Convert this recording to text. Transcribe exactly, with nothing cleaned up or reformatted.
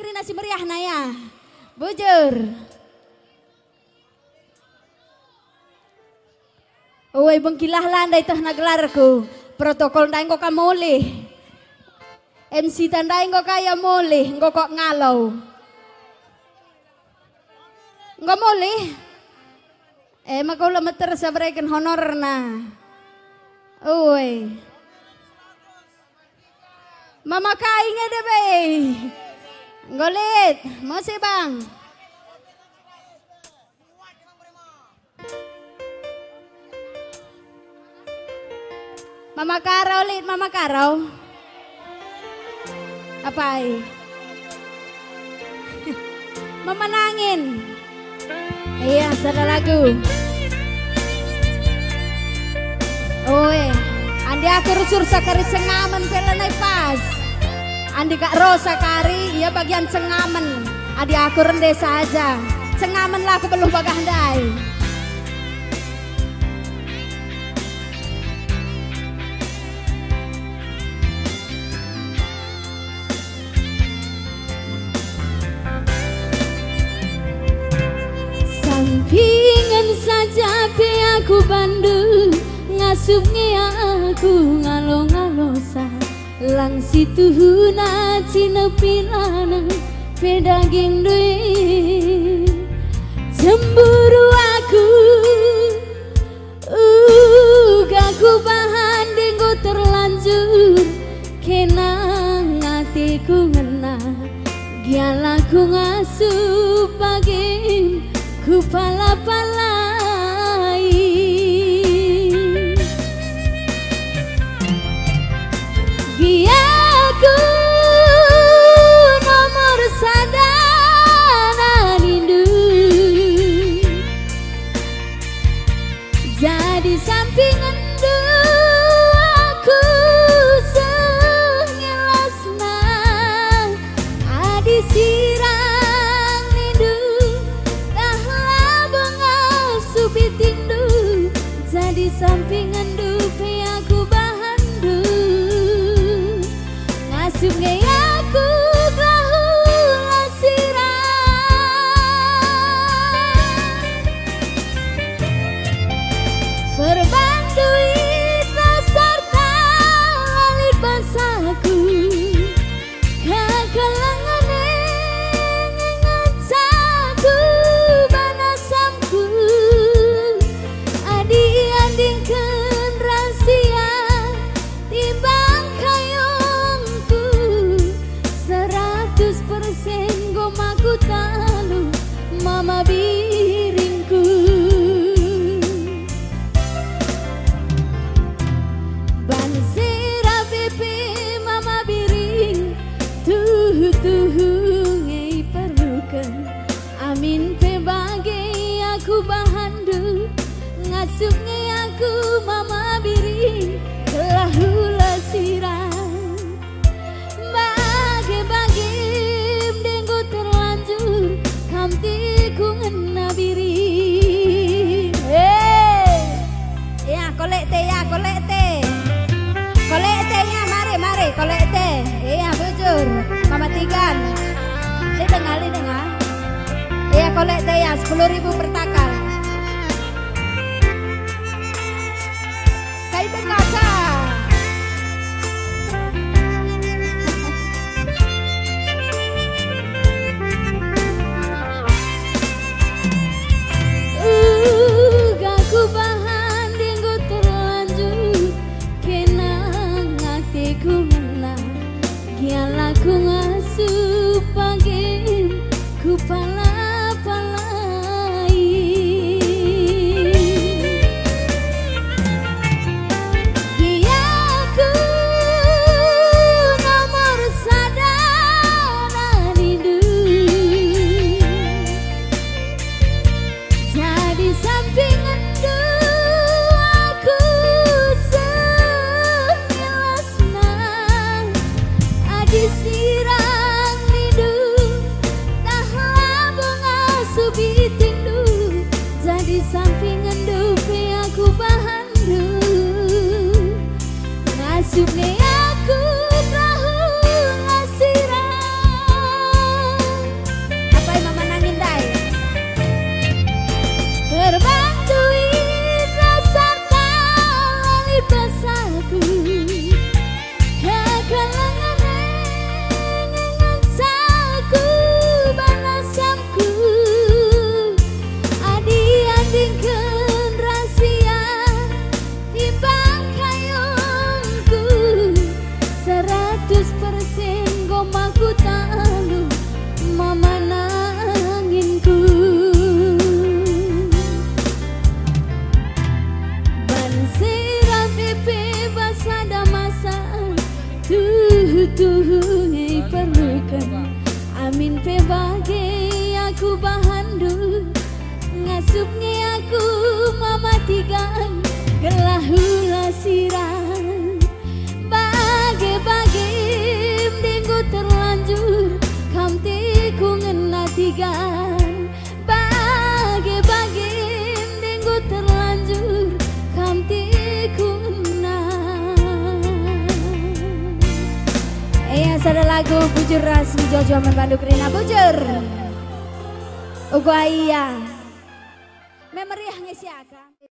Fikri nasi meriah naya. Bujur. Uy bengkilah landai tah naglarku. Protokol ndai kok kamulih. M C tandai kok kaya mulih, kok kok ngalau. Enggak mulih. Eh makau meter sabrekan honor na. Uy. Mama kainnya deh be. Golit, mau sih bang. Mama Karau lit, Mama Karau. Apa? Mama nangin. Iya, salah lagu. Oi, andi aku rusur sakari cengamen pelanai pas. Andi kak Rosa kari, iya bagian cengamen. Adi aku rendah saja. Cengamen lah aku belum bagandai. Sampingan saja pe aku bandu. Ngasupnya aku ngalo-ngalosa. Lang situ huna cina pilana pedaging dui cemburu aku uga ku bahan denggo terlanjur kenang hatiku ngena giala ku ngasup bagim ku pala-palai. Giaku nomor sadana rindu jadi sampingan aku sengilasna adi sirang rindu dahlah bengal subitindu jadi sampingan dupe aku bahandu sungai aku gahulah sirah perbanduin sarta lalit basaku kakalangan ngengacaku banasamku adi-andingkan rahasia timbang kayongku seratus persen gomaku talu mama biringku ban sera bebe mama biring tuh tuh ngei perlukan amin pe bagai aku bahandu ngasup ngei aku mama biring telah hula sirah bagi-bagi denggo terlanjur kamtiku ngena biri. Hei, ya kolek teh ya kolek teh, kolek tehnya mari mari kolek teh, iya bujur, mama tigan, li dengar li dengar, iya kolek teh ya sepuluh ribu per takal. Kaitu kaca. Bahan denggo terlanjur kenang hatiku menang giala ku ngasup pagi ku pala-palai Sada lagu bujur ras Jojo membantu Rina bujur. Ugo iya. Memeriah ngesiakan.